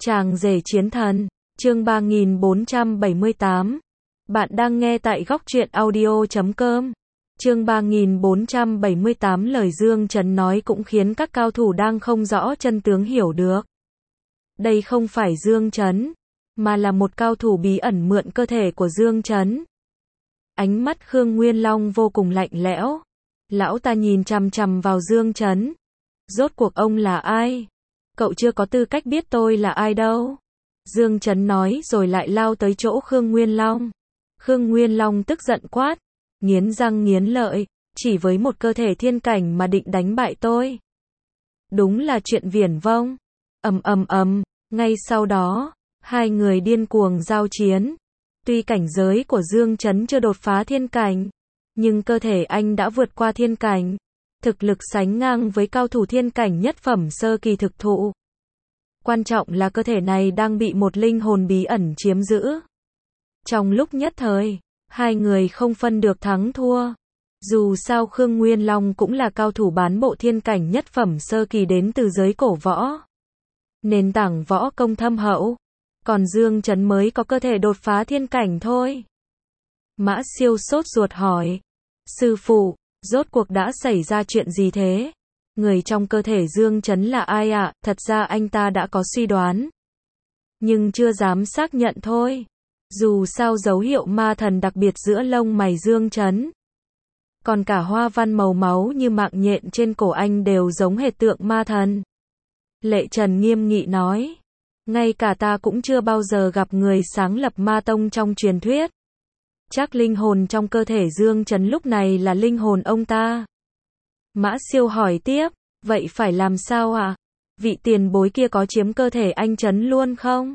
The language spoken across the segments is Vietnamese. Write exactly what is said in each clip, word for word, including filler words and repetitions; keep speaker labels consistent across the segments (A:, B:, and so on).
A: Chàng rể chiến thần, chương ba nghìn bốn trăm bảy mươi tám. Bạn đang nghe tại góc truyện audio chấm com. Chương ba nghìn bốn trăm bảy mươi tám lời Dương Chấn nói cũng khiến các cao thủ đang không rõ chân tướng hiểu được. Đây không phải Dương Chấn, mà là một cao thủ bí ẩn mượn cơ thể của Dương Chấn. Ánh mắt Khương Nguyên Long vô cùng lạnh lẽo. Lão ta nhìn chằm chằm vào Dương Chấn. Rốt cuộc ông là ai? Cậu chưa có tư cách biết tôi là ai đâu. Dương Chấn nói rồi lại lao tới chỗ Khương Nguyên Long. Khương Nguyên Long tức giận quát, nghiến răng nghiến lợi, chỉ với một cơ thể thiên cảnh mà định đánh bại tôi. Đúng là chuyện viển vông. Ầm ầm ầm, ngay sau đó, hai người điên cuồng giao chiến. Tuy cảnh giới của Dương Chấn chưa đột phá thiên cảnh, nhưng cơ thể anh đã vượt qua thiên cảnh. Thực lực sánh ngang với cao thủ thiên cảnh nhất phẩm sơ kỳ thực thụ. Quan trọng là cơ thể này đang bị một linh hồn bí ẩn chiếm giữ. Trong lúc nhất thời, hai người không phân được thắng thua. Dù sao Khương Nguyên Long cũng là cao thủ bán bộ thiên cảnh nhất phẩm sơ kỳ đến từ giới cổ võ. Nền tảng võ công thâm hậu. Còn Dương Chấn mới có cơ thể đột phá thiên cảnh thôi. Mã Siêu sốt ruột hỏi. Sư phụ, rốt cuộc đã xảy ra chuyện gì thế? Người trong cơ thể Dương Chấn là ai ạ? À? Thật ra anh ta đã có suy đoán, nhưng chưa dám xác nhận thôi. Dù sao dấu hiệu ma thần đặc biệt giữa lông mày Dương Chấn, còn cả hoa văn màu máu như mạng nhện trên cổ anh đều giống hệt tượng ma thần. Lệ Trần nghiêm nghị nói. Ngay cả ta cũng chưa bao giờ gặp người sáng lập ma tông trong truyền thuyết. Chắc linh hồn trong cơ thể Dương Chấn lúc này là linh hồn ông ta. Mã Siêu hỏi tiếp, vậy phải làm sao ạ? À? Vị tiền bối kia có chiếm cơ thể anh Chấn luôn không?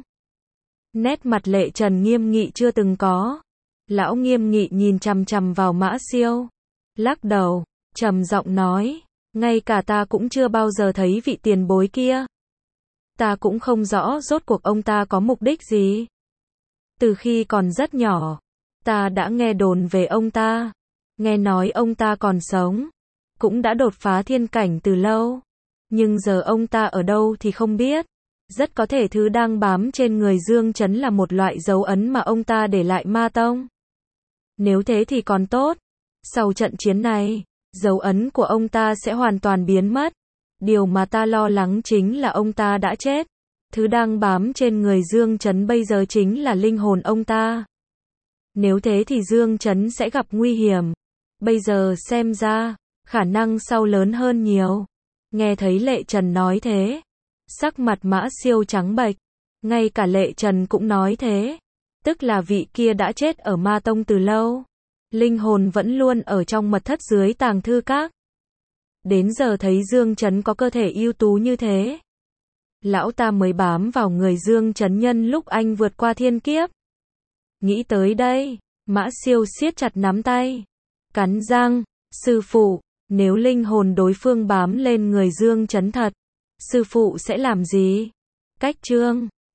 A: Nét mặt Lệ Trần nghiêm nghị chưa từng có. Lão nghiêm nghị nhìn chằm chằm vào Mã Siêu, lắc đầu, trầm giọng nói, ngay cả ta cũng chưa bao giờ thấy vị tiền bối kia. Ta cũng không rõ rốt cuộc ông ta có mục đích gì. Từ khi còn rất nhỏ, ta đã nghe đồn về ông ta. Nghe nói ông ta còn sống, cũng đã đột phá thiên cảnh từ lâu. Nhưng giờ ông ta ở đâu thì không biết. Rất có thể thứ đang bám trên người Dương Chấn là một loại dấu ấn mà ông ta để lại ma tông. Nếu thế thì còn tốt. Sau trận chiến này, dấu ấn của ông ta sẽ hoàn toàn biến mất. Điều mà ta lo lắng chính là ông ta đã chết. Thứ đang bám trên người Dương Chấn bây giờ chính là linh hồn ông ta. Nếu thế thì Dương Chấn sẽ gặp nguy hiểm. Bây giờ xem ra, khả năng sau lớn hơn nhiều. Nghe thấy Lệ Trần nói thế, sắc mặt Mã Siêu trắng bệch. Ngay cả Lệ Trần cũng nói thế. Tức là vị kia đã chết ở ma tông từ lâu. Linh hồn vẫn luôn ở trong mật thất dưới tàng thư các. Đến giờ thấy Dương Chấn có cơ thể ưu tú như thế, lão ta mới bám vào người Dương Chấn nhân lúc anh vượt qua thiên kiếp. Nghĩ tới đây, Mã Siêu siết chặt nắm tay, cắn răng, sư phụ, nếu linh hồn đối phương bám lên người Dương Chấn thật, sư phụ sẽ làm gì? Cách chương